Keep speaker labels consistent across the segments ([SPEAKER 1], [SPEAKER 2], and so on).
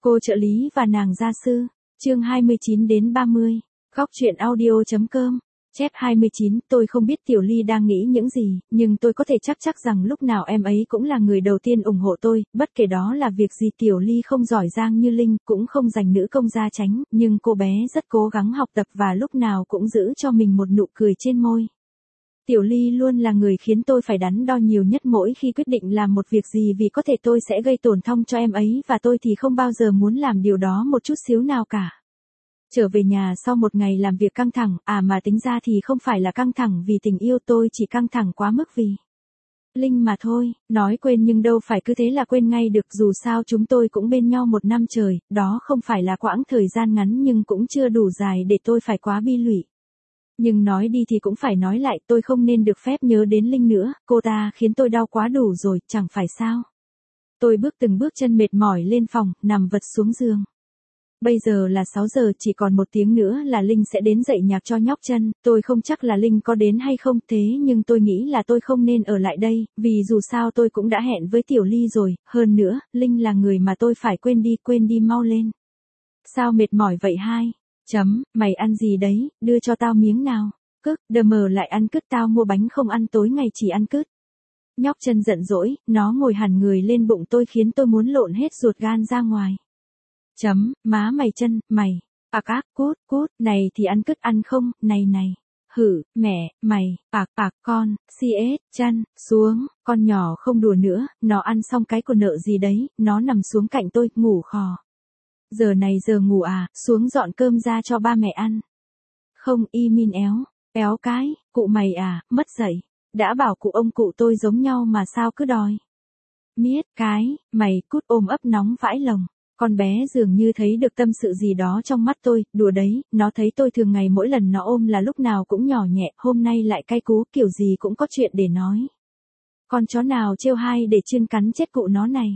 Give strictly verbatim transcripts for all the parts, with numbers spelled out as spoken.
[SPEAKER 1] Cô trợ lý và nàng gia sư, chương hai mươi chín đến ba mươi, góc truyện audio.com, chép hai mươi chín, tôi không biết Tiểu Ly đang nghĩ những gì, nhưng tôi có thể chắc chắc rằng lúc nào em ấy cũng là người đầu tiên ủng hộ tôi, bất kể đó là việc gì. Tiểu Ly không giỏi giang như Linh, cũng không giành nữ công gia chánh, nhưng cô bé rất cố gắng học tập và lúc nào cũng giữ cho mình một nụ cười trên môi. Tiểu Ly luôn là người khiến tôi phải đắn đo nhiều nhất mỗi khi quyết định làm một việc gì vì có thể tôi sẽ gây tổn thương cho em ấy và tôi thì không bao giờ muốn làm điều đó một chút xíu nào cả. Trở về nhà sau một ngày làm việc căng thẳng, à mà tính ra thì không phải là căng thẳng vì tình yêu, tôi chỉ căng thẳng quá mức vì Linh mà thôi. Nói quên nhưng đâu phải cứ thế là quên ngay được, dù sao chúng tôi cũng bên nhau một năm trời, đó không phải là quãng thời gian ngắn nhưng cũng chưa đủ dài để tôi phải quá bi lụy. Nhưng nói đi thì cũng phải nói lại, tôi không nên được phép nhớ đến Linh nữa, cô ta khiến tôi đau quá đủ rồi, chẳng phải sao. Tôi bước từng bước chân mệt mỏi lên phòng, nằm vật xuống giường. Bây giờ là sáu giờ, chỉ còn một tiếng nữa là Linh sẽ đến dạy nhạc cho nhóc chân, tôi không chắc là Linh có đến hay không, thế nhưng tôi nghĩ là tôi không nên ở lại đây, vì dù sao tôi cũng đã hẹn với Tiểu Ly rồi, hơn nữa, Linh là người mà tôi phải quên đi, quên đi mau lên. Sao mệt mỏi vậy hai? Chấm, mày ăn gì đấy, đưa cho tao miếng nào. Cức, đờ mờ lại ăn cứt, tao mua bánh không ăn, tối ngày chỉ ăn cứt. Nhóc chân giận dỗi, nó ngồi hẳn người lên bụng tôi khiến tôi muốn lộn hết ruột gan ra ngoài. Chấm, má mày chân, mày, ạc ác, cút, cút, này thì ăn cứt ăn không, này này. Hử, mẹ, mày, ạc ạc con, cs, chân, xuống, con nhỏ không đùa nữa, nó ăn xong cái của nợ gì đấy, nó nằm xuống cạnh tôi, ngủ khò. Giờ này giờ ngủ à, xuống dọn cơm ra cho ba mẹ ăn. Không, y min éo, éo cái, cụ mày à, mất dậy. Đã bảo cụ ông cụ tôi giống nhau mà sao cứ đòi. Miết, cái, mày, cút, ôm ấp nóng vãi lồng. Con bé dường như thấy được tâm sự gì đó trong mắt tôi, đùa đấy, nó thấy tôi thường ngày mỗi lần nó ôm là lúc nào cũng nhỏ nhẹ, hôm nay lại cay cú, kiểu gì cũng có chuyện để nói. Con chó nào trêu hai để chuyên cắn chết cụ nó này.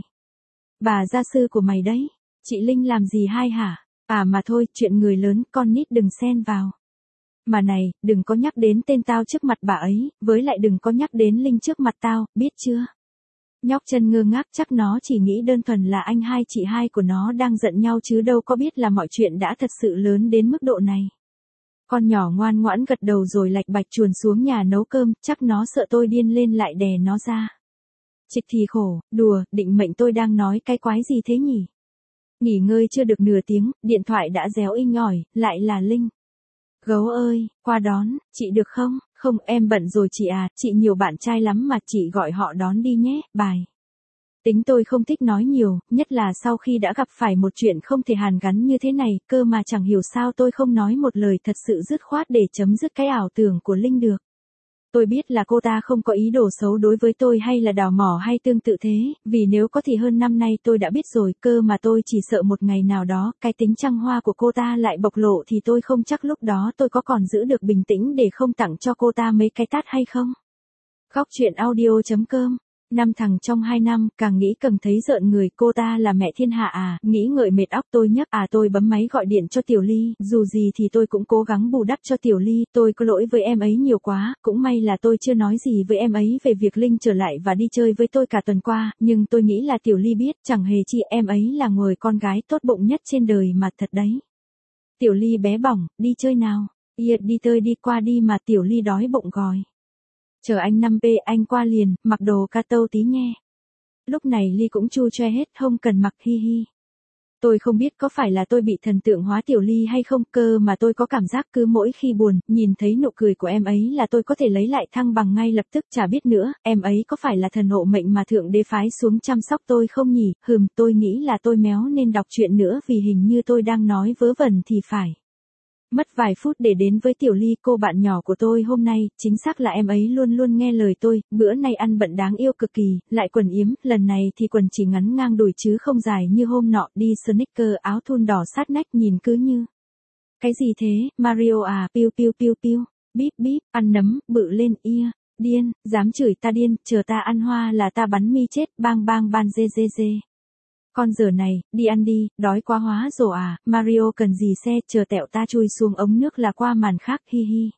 [SPEAKER 1] Bà gia sư của mày đấy. Chị Linh làm gì hai hả? À mà thôi, chuyện người lớn, con nít đừng xen vào. Mà này, đừng có nhắc đến tên tao trước mặt bà ấy, với lại đừng có nhắc đến Linh trước mặt tao, biết chưa? Nhóc chân ngơ ngác, chắc nó chỉ nghĩ đơn thuần là anh hai chị hai của nó đang giận nhau chứ đâu có biết là mọi chuyện đã thật sự lớn đến mức độ này. Con nhỏ ngoan ngoãn gật đầu rồi lạch bạch chuồn xuống nhà nấu cơm, chắc nó sợ tôi điên lên lại đè nó ra. Trịch thì khổ, đùa, định mệnh tôi đang nói cái quái gì thế nhỉ? Nghỉ ngơi chưa được nửa tiếng, điện thoại đã réo inh ỏi, lại là Linh. Gấu ơi, qua đón, chị được không? Không, em bận rồi chị à, chị nhiều bạn trai lắm mà, chị gọi họ đón đi nhé, bài. Tính tôi không thích nói nhiều, nhất là sau khi đã gặp phải một chuyện không thể hàn gắn như thế này, cơ mà chẳng hiểu sao tôi không nói một lời thật sự dứt khoát để chấm dứt cái ảo tưởng của Linh được. Tôi biết là cô ta không có ý đồ xấu đối với tôi hay là đào mỏ hay tương tự thế, vì nếu có thì hơn năm nay tôi đã biết rồi, cơ mà tôi chỉ sợ một ngày nào đó, cái tính trăng hoa của cô ta lại bộc lộ thì tôi không chắc lúc đó tôi có còn giữ được bình tĩnh để không tặng cho cô ta mấy cái tát hay không. Góc truyện audio.com. Năm thằng trong hai năm, càng nghĩ càng thấy rợn người, cô ta là mẹ thiên hạ à, nghĩ ngợi mệt óc tôi nhấc à tôi bấm máy gọi điện cho Tiểu Ly, dù gì thì tôi cũng cố gắng bù đắp cho Tiểu Ly, tôi có lỗi với em ấy nhiều quá, cũng may là tôi chưa nói gì với em ấy về việc Linh trở lại và đi chơi với tôi cả tuần qua, nhưng tôi nghĩ là Tiểu Ly biết, chẳng hề chi em ấy là người con gái tốt bụng nhất trên đời mà thật đấy. Tiểu Ly bé bỏng, đi chơi nào, yeah, đi chơi đi qua đi mà. Tiểu Ly đói bụng gọi. Chờ anh năm p anh qua liền, mặc đồ ca tâu tí nghe. Lúc này Ly cũng chu choe hết, không cần mặc, hi hi. Tôi không biết có phải là tôi bị thần tượng hóa Tiểu Ly hay không, cơ mà tôi có cảm giác cứ mỗi khi buồn, nhìn thấy nụ cười của em ấy là tôi có thể lấy lại thăng bằng ngay lập tức, chả biết nữa, em ấy có phải là thần hộ mệnh mà thượng đế phái xuống chăm sóc tôi không nhỉ, hừm, tôi nghĩ là tôi méo nên đọc chuyện nữa vì hình như tôi đang nói vớ vẩn thì phải. Mất vài phút để đến với Tiểu Ly, cô bạn nhỏ của tôi hôm nay, chính xác là em ấy luôn luôn nghe lời tôi, bữa nay ăn bận đáng yêu cực kỳ, lại quần yếm, lần này thì quần chỉ ngắn ngang đùi chứ không dài như hôm nọ, đi sneaker áo thun đỏ sát nách nhìn cứ như. Cái gì thế, Mario à, piu piu piu piu, bíp bíp, ăn nấm, bự lên ia, điên, dám chửi ta điên, chờ ta ăn hoa là ta bắn mi chết, bang bang ban dê dê dê. Con giờ này, đi ăn đi, đói quá hóa rồi à, Mario cần gì xe, chờ tẹo ta chui xuống ống nước là qua màn khác, hi hi.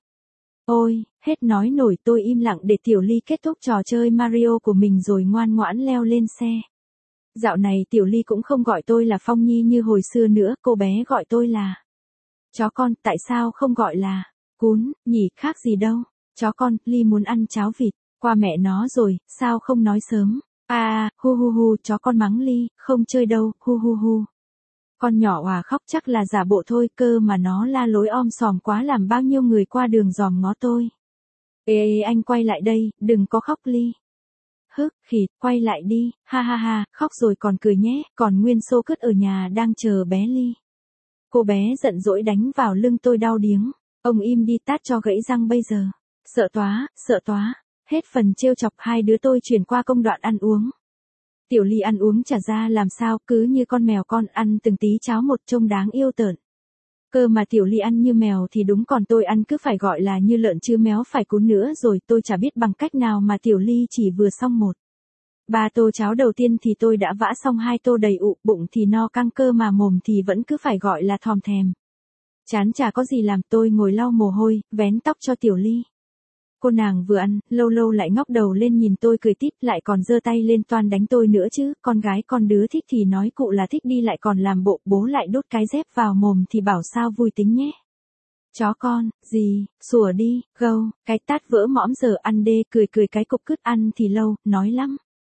[SPEAKER 1] Ôi, hết nói nổi, tôi im lặng để Tiểu Ly kết thúc trò chơi Mario của mình rồi ngoan ngoãn leo lên xe. Dạo này Tiểu Ly cũng không gọi tôi là Phong Nhi như hồi xưa nữa, cô bé gọi tôi là chó con, tại sao không gọi là cún, nhỉ, khác gì đâu. Chó con, Ly muốn ăn cháo vịt, qua mẹ nó rồi, sao không nói sớm. À, hu hu hu, chó con mắng Ly, không chơi đâu, hu hu hu. Con nhỏ hòa khóc chắc là giả bộ thôi, cơ mà nó la lối om sòm quá làm bao nhiêu người qua đường dòm ngó tôi. Ê, ê anh quay lại đây, đừng có khóc Ly. Hức, khịt, quay lại đi, ha ha ha, khóc rồi còn cười nhé, còn nguyên xô cứt ở nhà đang chờ bé Ly. Cô bé giận dỗi đánh vào lưng tôi đau điếng, ông im đi tát cho gãy răng bây giờ. Sợ tóa, sợ tóa, hết phần trêu chọc hai đứa tôi chuyển qua công đoạn ăn uống. Tiểu Ly ăn uống chả ra làm sao, cứ như con mèo con ăn từng tí cháo một trông đáng yêu tởn. Cơ mà Tiểu Ly ăn như mèo thì đúng, còn tôi ăn cứ phải gọi là như lợn chứ méo phải cún nữa rồi, tôi chả biết bằng cách nào mà Tiểu Ly chỉ vừa xong một. Ba tô cháo đầu tiên thì tôi đã vã xong hai tô đầy ụ, bụng thì no căng, cơ mà mồm thì vẫn cứ phải gọi là thòm thèm. Chán chả có gì làm, tôi ngồi lau mồ hôi, vén tóc cho Tiểu Ly. Cô nàng vừa ăn, lâu lâu lại ngóc đầu lên nhìn tôi cười tít, lại còn giơ tay lên toan đánh tôi nữa chứ, con gái con đứa thích thì nói cụ là thích đi, lại còn làm bộ bố lại đốt cái dép vào mồm thì bảo sao vui tính nhé. Chó con, gì, sủa đi, gâu, cái tát vỡ mõm giờ ăn đê, cười cười cái cục cứt ăn thì lâu, nói lắm.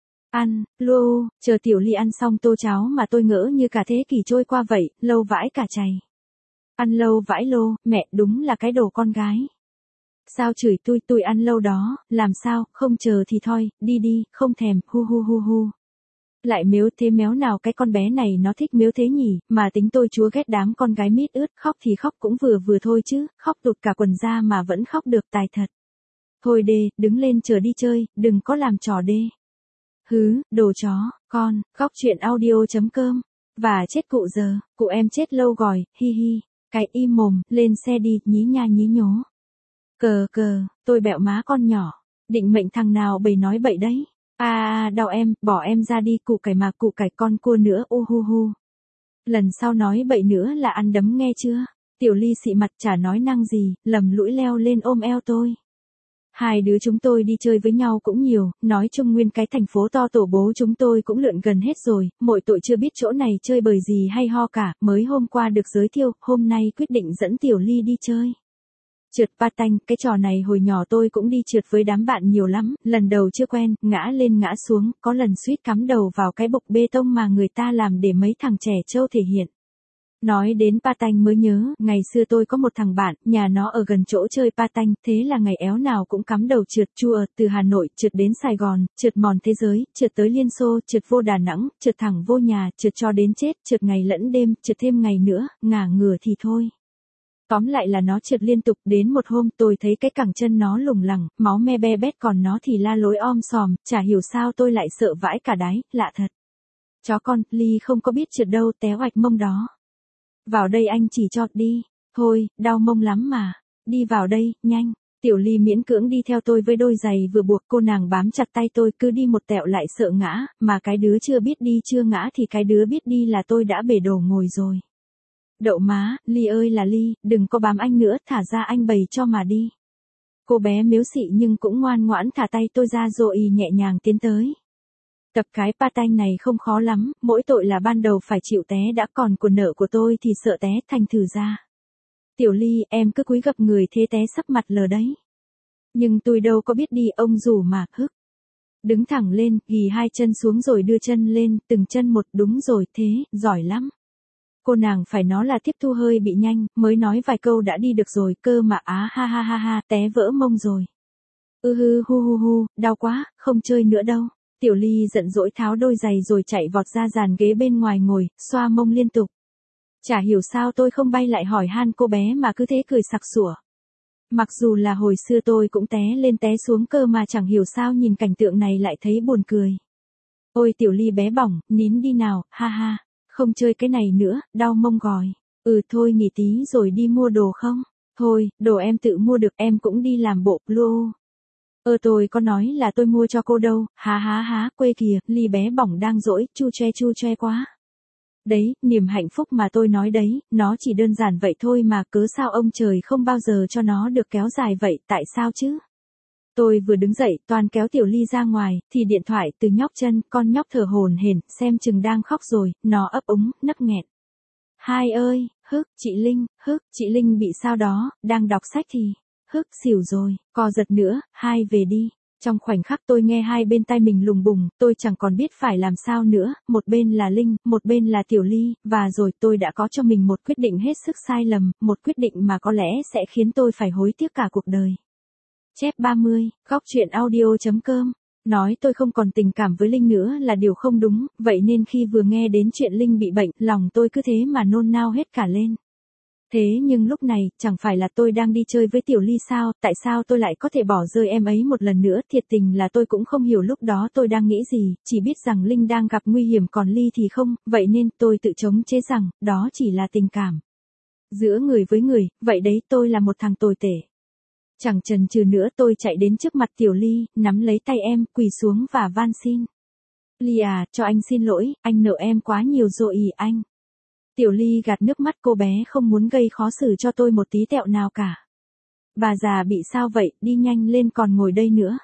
[SPEAKER 1] Ăn, lô, chờ Tiểu Ly ăn xong tô cháo mà tôi ngỡ như cả thế kỷ trôi qua vậy, lâu vãi cả chày. Ăn lâu vãi lô, mẹ đúng là cái đồ con gái. Sao chửi tôi, tôi ăn lâu đó, làm sao, không chờ thì thôi, đi đi, không thèm, hu hu hu hu. Lại mếu thế méo nào cái con bé này nó thích mếu thế nhỉ, mà tính tôi chúa ghét đám con gái mít ướt, khóc thì khóc cũng vừa vừa thôi chứ, khóc tụt cả quần ra mà vẫn khóc được, tài thật. Thôi đê, đứng lên chờ đi chơi, đừng có làm trò đê. Hứ, đồ chó, con, khóc chuyện audio chấm com. Và chết cụ giờ, cụ em chết lâu rồi, hi hi. Cái im mồm, lên xe đi, nhí nha nhí nhố. Cờ cờ, tôi bẹo má con nhỏ. Định mệnh thằng nào bày nói bậy đấy. À à, đau em, bỏ em ra đi, cụ cải mà cụ cải con cua nữa, u hu hu. Lần sau nói bậy nữa là ăn đấm nghe chưa? Tiểu Ly xị mặt chả nói năng gì, lầm lũi leo lên ôm eo tôi. Hai đứa chúng tôi đi chơi với nhau cũng nhiều, nói chung nguyên cái thành phố to tổ bố chúng tôi cũng lượn gần hết rồi, mỗi tội chưa biết chỗ này chơi bời gì hay ho cả, mới hôm qua được giới thiệu, hôm nay quyết định dẫn Tiểu Ly đi chơi. Trượt patin, cái trò này hồi nhỏ tôi cũng đi trượt với đám bạn nhiều lắm, lần đầu chưa quen, ngã lên ngã xuống, có lần suýt cắm đầu vào cái bục bê tông mà người ta làm để mấy thằng trẻ trâu thể hiện. Nói đến patin mới nhớ, ngày xưa tôi có một thằng bạn, nhà nó ở gần chỗ chơi patin, thế là ngày éo nào cũng cắm đầu trượt chua, từ Hà Nội trượt đến Sài Gòn, trượt mòn thế giới, trượt tới Liên Xô, trượt vô Đà Nẵng, trượt thẳng vô nhà, trượt cho đến chết, trượt ngày lẫn đêm, trượt thêm ngày nữa, ngả ngửa thì thôi. Tóm lại là nó trượt liên tục, đến một hôm tôi thấy cái cẳng chân nó lủng lẳng, máu me be bét, còn nó thì la lối om sòm, chả hiểu sao tôi lại sợ vãi cả đáy, lạ thật. Chó con, Ly không có biết trượt đâu, té oạch mông đó. Vào đây anh chỉ cho, đi. Thôi, đau mông lắm mà. Đi vào đây, nhanh. Tiểu Ly miễn cưỡng đi theo tôi với đôi giày vừa buộc, cô nàng bám chặt tay tôi, cứ đi một tẹo lại sợ ngã, mà cái đứa chưa biết đi chưa ngã thì cái đứa biết đi là tôi đã bể đồ ngồi rồi. Đậu má, Ly ơi là Ly, đừng có bám anh nữa, thả ra anh bày cho mà đi. Cô bé miếu xị nhưng cũng ngoan ngoãn thả tay tôi ra rồi nhẹ nhàng tiến tới. Tập cái patin này không khó lắm, mỗi tội là ban đầu phải chịu té đã, còn của nợ của tôi thì sợ té thành thử ra. Tiểu Ly, em cứ cúi gập người thế té sắp mặt lờ đấy. Nhưng tôi đâu có biết đi, ông rủ mà, hức. Đứng thẳng lên, ghì hai chân xuống rồi đưa chân lên, từng chân một, đúng rồi, thế, giỏi lắm. Cô nàng phải nó là tiếp thu hơi bị nhanh, mới nói vài câu đã đi được rồi, cơ mà á ha ha ha ha, té vỡ mông rồi. Ừ hư hu hu hu, đau quá, không chơi nữa đâu. Tiểu Ly giận dỗi tháo đôi giày rồi chạy vọt ra dàn ghế bên ngoài ngồi, xoa mông liên tục. Chả hiểu sao tôi không bay lại hỏi han cô bé mà cứ thế cười sặc sủa. Mặc dù là hồi xưa tôi cũng té lên té xuống cơ mà chẳng hiểu sao nhìn cảnh tượng này lại thấy buồn cười. Ôi Tiểu Ly bé bỏng, nín đi nào, ha ha, không chơi cái này nữa, đau mông gòi. Ừ thôi nghỉ tí rồi đi mua đồ không? Thôi, đồ em tự mua được, em cũng đi làm bộ lô. Ơ tôi có nói là tôi mua cho cô đâu, há há há, quê kìa, Ly bé bỏng đang dỗi, chu choe chu choe quá. Đấy, niềm hạnh phúc mà tôi nói đấy, nó chỉ đơn giản vậy thôi mà, cớ sao ông trời không bao giờ cho nó được kéo dài vậy, tại sao chứ? Tôi vừa đứng dậy, toan kéo Tiểu Ly ra ngoài, thì điện thoại từ nhóc chân, con nhóc thở hổn hển, xem chừng đang khóc rồi, nó ấp úng, nấc nghẹn. Hai ơi, hức, chị Linh, hức, chị Linh bị sao đó, đang đọc sách thì, hức, xỉu rồi, co giật nữa, hai về đi. Trong khoảnh khắc tôi nghe hai bên tai mình lùng bùng, tôi chẳng còn biết phải làm sao nữa, một bên là Linh, một bên là Tiểu Ly, và rồi tôi đã có cho mình một quyết định hết sức sai lầm, một quyết định mà có lẽ sẽ khiến tôi phải hối tiếc cả cuộc đời. Chép ba mươi, góc truyện audio.com. Nói tôi không còn tình cảm với Linh nữa là điều không đúng, vậy nên khi vừa nghe đến chuyện Linh bị bệnh, lòng tôi cứ thế mà nôn nao hết cả lên. Thế nhưng lúc này, chẳng phải là tôi đang đi chơi với Tiểu Ly sao, tại sao tôi lại có thể bỏ rơi em ấy một lần nữa, thiệt tình là tôi cũng không hiểu lúc đó tôi đang nghĩ gì, chỉ biết rằng Linh đang gặp nguy hiểm còn Ly thì không, vậy nên tôi tự chống chế rằng, đó chỉ là tình cảm giữa người với người, vậy đấy tôi là một thằng tồi tệ. Chẳng chần chừ nữa tôi chạy đến trước mặt Tiểu Ly, nắm lấy tay em, quỳ xuống và van xin. Ly à, cho anh xin lỗi, anh nợ em quá nhiều rồi ý anh. Tiểu Ly gạt nước mắt, cô bé không muốn gây khó xử cho tôi một tí tẹo nào cả. Bà già bị sao vậy, đi nhanh lên còn ngồi đây nữa.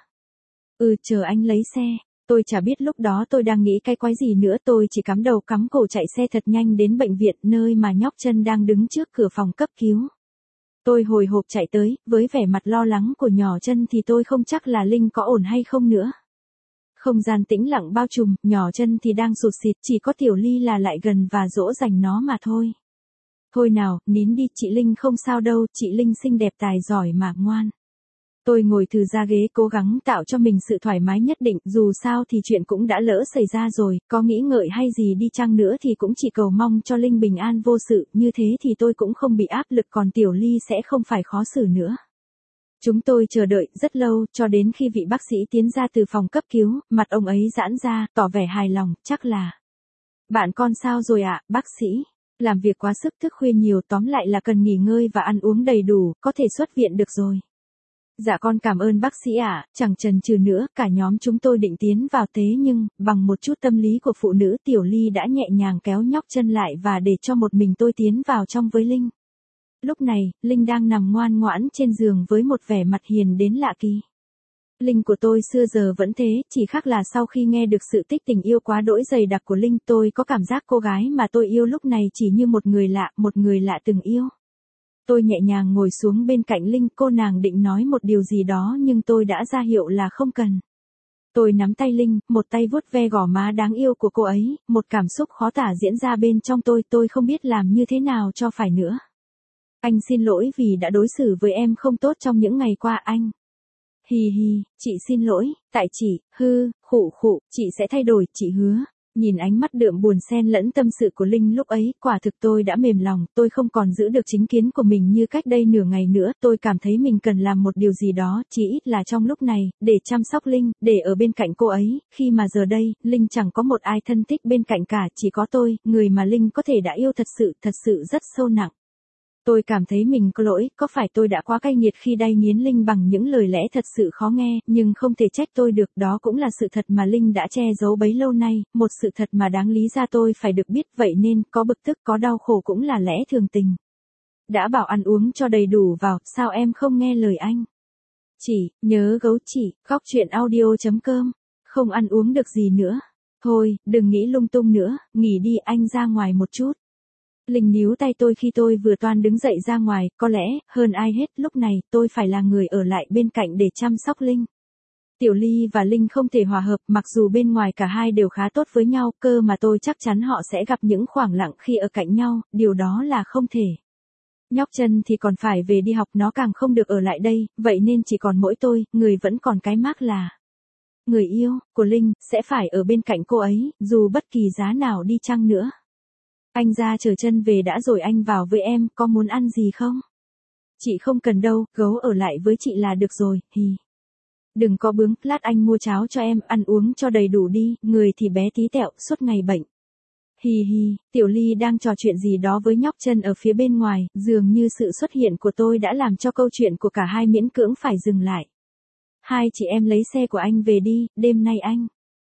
[SPEAKER 1] Ừ, chờ anh lấy xe. Tôi chả biết lúc đó tôi đang nghĩ cái quái gì nữa, tôi chỉ cắm đầu cắm cổ chạy xe thật nhanh đến bệnh viện nơi mà nhóc chân đang đứng trước cửa phòng cấp cứu. Tôi hồi hộp chạy tới, với vẻ mặt lo lắng của nhỏ chân thì tôi không chắc là Linh có ổn hay không nữa. Không gian tĩnh lặng bao trùm, nhỏ chân thì đang sụt sịt, chỉ có Tiểu Ly là lại gần và dỗ dành nó mà thôi. Thôi nào, nín đi, chị Linh không sao đâu, chị Linh xinh đẹp tài giỏi mà ngoan. Tôi ngồi thừ ra ghế cố gắng tạo cho mình sự thoải mái nhất định, dù sao thì chuyện cũng đã lỡ xảy ra rồi, có nghĩ ngợi hay gì đi chăng nữa thì cũng chỉ cầu mong cho Linh bình an vô sự, như thế thì tôi cũng không bị áp lực còn Tiểu Ly sẽ không phải khó xử nữa. Chúng tôi chờ đợi rất lâu, cho đến khi vị bác sĩ tiến ra từ phòng cấp cứu, mặt ông ấy giãn ra, tỏ vẻ hài lòng, chắc là. Bạn con sao rồi ạ, bác sĩ? Làm việc quá sức thức khuya nhiều, tóm lại là cần nghỉ ngơi và ăn uống đầy đủ, có thể xuất viện được rồi. Dạ con cảm ơn bác sĩ ạ, chẳng chần chừ nữa, cả nhóm chúng tôi định tiến vào thế nhưng, bằng một chút tâm lý của phụ nữ, Tiểu Ly đã nhẹ nhàng kéo nhóc chân lại và để cho một mình tôi tiến vào trong với Linh. Lúc này, Linh đang nằm ngoan ngoãn trên giường với một vẻ mặt hiền đến lạ kỳ. Linh của tôi xưa giờ vẫn thế, chỉ khác là sau khi nghe được sự tích tình yêu quá đỗi dày đặc của Linh, tôi có cảm giác cô gái mà tôi yêu lúc này chỉ như một người lạ, một người lạ từng yêu. Tôi nhẹ nhàng ngồi xuống bên cạnh Linh, cô nàng định nói một điều gì đó nhưng tôi đã ra hiệu là không cần. Tôi nắm tay Linh, một tay vuốt ve gò má đáng yêu của cô ấy, một cảm xúc khó tả diễn ra bên trong tôi, tôi không biết làm như thế nào cho phải nữa. Anh xin lỗi vì đã đối xử với em không tốt trong những ngày qua anh. Hì hì, chị xin lỗi, tại chị, hư, khụ khụ, chị sẽ thay đổi, chị hứa. Nhìn ánh mắt đượm buồn xen lẫn tâm sự của Linh lúc ấy, quả thực tôi đã mềm lòng, tôi không còn giữ được chính kiến của mình như cách đây nửa ngày nữa, tôi cảm thấy mình cần làm một điều gì đó, chỉ ít là trong lúc này, để chăm sóc Linh, để ở bên cạnh cô ấy, khi mà giờ đây, Linh chẳng có một ai thân thích bên cạnh cả, chỉ có tôi, người mà Linh có thể đã yêu thật sự, thật sự rất sâu nặng. Tôi cảm thấy mình có lỗi, có phải tôi đã quá cay nghiệt khi đay nghiến Linh bằng những lời lẽ thật sự khó nghe, nhưng không thể trách tôi được, đó cũng là sự thật mà Linh đã che giấu bấy lâu nay, một sự thật mà đáng lý ra tôi phải được biết, vậy nên, có bực tức, có đau khổ cũng là lẽ thường tình. Đã bảo ăn uống cho đầy đủ vào, sao em không nghe lời anh? Chỉ, nhớ gấu chỉ, góc truyện audio.com, không ăn uống được gì nữa. Thôi, đừng nghĩ lung tung nữa, nghỉ đi, anh ra ngoài một chút. Linh níu tay tôi khi tôi vừa toan đứng dậy ra ngoài, có lẽ, hơn ai hết, lúc này, tôi phải là người ở lại bên cạnh để chăm sóc Linh. Tiểu Ly và Linh không thể hòa hợp, mặc dù bên ngoài cả hai đều khá tốt với nhau, cơ mà tôi chắc chắn họ sẽ gặp những khoảng lặng khi ở cạnh nhau, điều đó là không thể. Nhóc chân thì còn phải về đi học, nó càng không được ở lại đây, vậy nên chỉ còn mỗi tôi, người vẫn còn cái mác là người yêu của Linh, sẽ phải ở bên cạnh cô ấy, dù bất kỳ giá nào đi chăng nữa. Anh ra chờ chân về đã rồi anh vào với em, có muốn ăn gì không? Chị không cần đâu, gấu ở lại với chị là được rồi, hì. Đừng có bướng, lát anh mua cháo cho em, ăn uống cho đầy đủ đi, người thì bé tí tẹo, suốt ngày bệnh. Hì hì, Tiểu Ly đang trò chuyện gì đó với nhóc chân ở phía bên ngoài, dường như sự xuất hiện của tôi đã làm cho câu chuyện của cả hai miễn cưỡng phải dừng lại. Hai chị em lấy xe của anh về đi, đêm nay anh.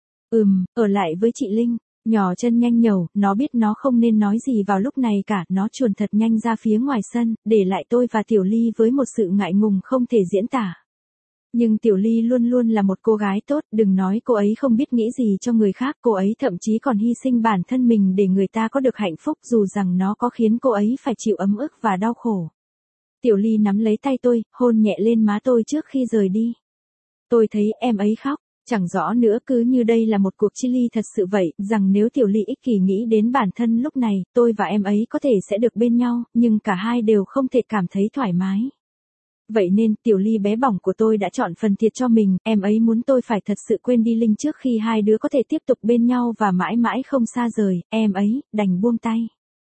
[SPEAKER 1] Ừm, ở lại với chị Linh. Nhỏ chân nhanh nhẩu, nó biết nó không nên nói gì vào lúc này cả, nó chuồn thật nhanh ra phía ngoài sân, để lại tôi và Tiểu Ly với một sự ngại ngùng không thể diễn tả. Nhưng Tiểu Ly luôn luôn là một cô gái tốt, đừng nói cô ấy không biết nghĩ gì cho người khác, cô ấy thậm chí còn hy sinh bản thân mình để người ta có được hạnh phúc dù rằng nó có khiến cô ấy phải chịu ấm ức và đau khổ. Tiểu Ly nắm lấy tay tôi, hôn nhẹ lên má tôi trước khi rời đi. Tôi thấy em ấy khóc, chẳng rõ nữa cứ như đây là một cuộc chia ly thật sự vậy, rằng nếu Tiểu Ly ích kỷ nghĩ đến bản thân lúc này, tôi và em ấy có thể sẽ được bên nhau, nhưng cả hai đều không thể cảm thấy thoải mái. Vậy nên Tiểu Ly bé bỏng của tôi đã chọn phần thiệt cho mình, em ấy muốn tôi phải thật sự quên đi Linh trước khi hai đứa có thể tiếp tục bên nhau và mãi mãi không xa rời, em ấy đành buông tay.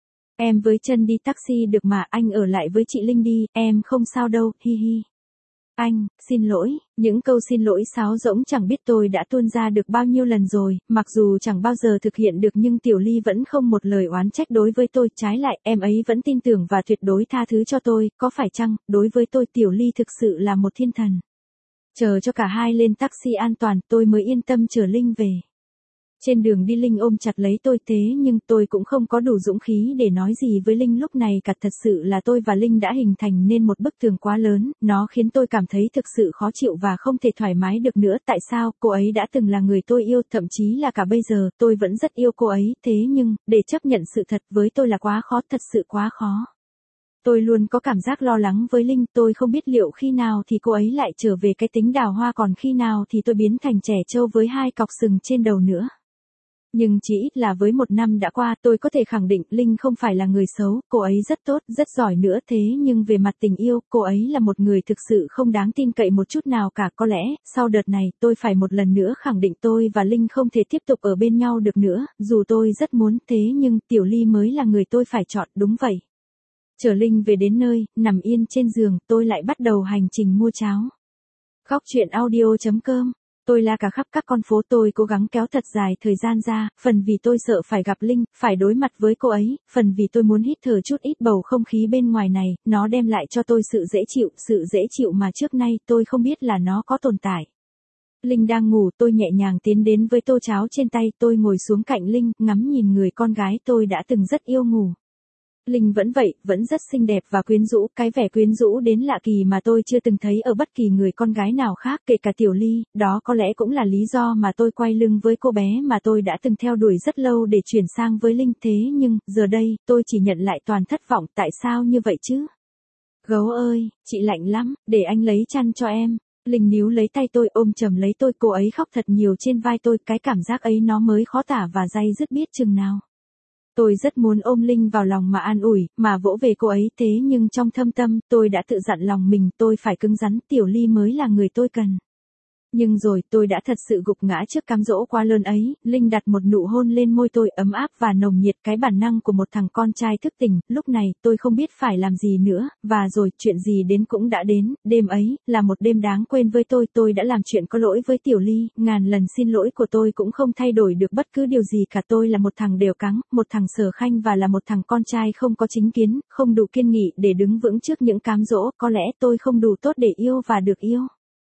[SPEAKER 1] Em với chân đi taxi được mà, anh ở lại với chị Linh đi, em không sao đâu, hi hi. Anh, xin lỗi, những câu xin lỗi sáo rỗng chẳng biết tôi đã tuôn ra được bao nhiêu lần rồi, mặc dù chẳng bao giờ thực hiện được nhưng Tiểu Ly vẫn không một lời oán trách đối với tôi, trái lại, em ấy vẫn tin tưởng và tuyệt đối tha thứ cho tôi, có phải chăng, đối với tôi Tiểu Ly thực sự là một thiên thần. Chờ cho cả hai lên taxi an toàn, tôi mới yên tâm chở Linh về. Trên đường đi Linh ôm chặt lấy tôi thế nhưng tôi cũng không có đủ dũng khí để nói gì với Linh lúc này cả, thật sự là tôi và Linh đã hình thành nên một bức tường quá lớn, nó khiến tôi cảm thấy thực sự khó chịu và không thể thoải mái được nữa. Tại sao, cô ấy đã từng là người tôi yêu, thậm chí là cả bây giờ, tôi vẫn rất yêu cô ấy, thế nhưng, để chấp nhận sự thật với tôi là quá khó, thật sự quá khó. Tôi luôn có cảm giác lo lắng với Linh, tôi không biết liệu khi nào thì cô ấy lại trở về cái tính đào hoa, còn khi nào thì tôi biến thành trẻ trâu với hai cọc sừng trên đầu nữa. Nhưng chỉ ít là với một năm đã qua, tôi có thể khẳng định Linh không phải là người xấu, cô ấy rất tốt, rất giỏi nữa, thế nhưng về mặt tình yêu, cô ấy là một người thực sự không đáng tin cậy một chút nào cả. Có lẽ, sau đợt này, tôi phải một lần nữa khẳng định tôi và Linh không thể tiếp tục ở bên nhau được nữa, dù tôi rất muốn, thế nhưng, Tiểu Ly mới là người tôi phải chọn, đúng vậy. Chở Linh về đến nơi, nằm yên trên giường, tôi lại bắt đầu hành trình mua cháo. Khóc chuyện audio chấm com. Tôi la cả khắp các con phố, tôi cố gắng kéo thật dài thời gian ra, phần vì tôi sợ phải gặp Linh, phải đối mặt với cô ấy, phần vì tôi muốn hít thở chút ít bầu không khí bên ngoài này, nó đem lại cho tôi sự dễ chịu, sự dễ chịu mà trước nay tôi không biết là nó có tồn tại. Linh đang ngủ, tôi nhẹ nhàng tiến đến với tô cháo trên tay, tôi ngồi xuống cạnh Linh, ngắm nhìn người con gái tôi đã từng rất yêu ngủ. Linh vẫn vậy, vẫn rất xinh đẹp và quyến rũ, cái vẻ quyến rũ đến lạ kỳ mà tôi chưa từng thấy ở bất kỳ người con gái nào khác, kể cả Tiểu Ly, đó có lẽ cũng là lý do mà tôi quay lưng với cô bé mà tôi đã từng theo đuổi rất lâu để chuyển sang với Linh, thế nhưng, giờ đây, tôi chỉ nhận lại toàn thất vọng, tại sao như vậy chứ? Gấu ơi, chị lạnh lắm, để anh lấy chăn cho em. Linh níu lấy tay tôi, ôm chầm lấy tôi, cô ấy khóc thật nhiều trên vai tôi, cái cảm giác ấy nó mới khó tả và day dứt biết chừng nào. Tôi rất muốn ôm Linh vào lòng mà an ủi, mà vỗ về cô ấy, thế nhưng trong thâm tâm, tôi đã tự dặn lòng mình, tôi phải cứng rắn, Tiểu Ly mới là người tôi cần. Nhưng rồi, tôi đã thật sự gục ngã trước cám dỗ quá lớn ấy, Linh đặt một nụ hôn lên môi tôi ấm áp và nồng nhiệt, cái bản năng của một thằng con trai thức tỉnh, lúc này, tôi không biết phải làm gì nữa, và rồi, chuyện gì đến cũng đã đến, đêm ấy, là một đêm đáng quên với tôi, tôi đã làm chuyện có lỗi với Tiểu Ly, ngàn lần xin lỗi của tôi cũng không thay đổi được bất cứ điều gì cả, tôi là một thằng đều cắng, một thằng sở khanh và là một thằng con trai không có chính kiến, không đủ kiên nghị để đứng vững trước những cám dỗ, có lẽ tôi không đủ tốt để yêu và được yêu.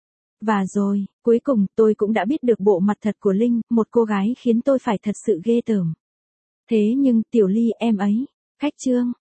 [SPEAKER 1] Và rồi, cuối cùng, tôi cũng đã biết được bộ mặt thật của Linh, một cô gái khiến tôi phải thật sự ghê tởm. Thế nhưng, Tiểu Ly em ấy, khách chương.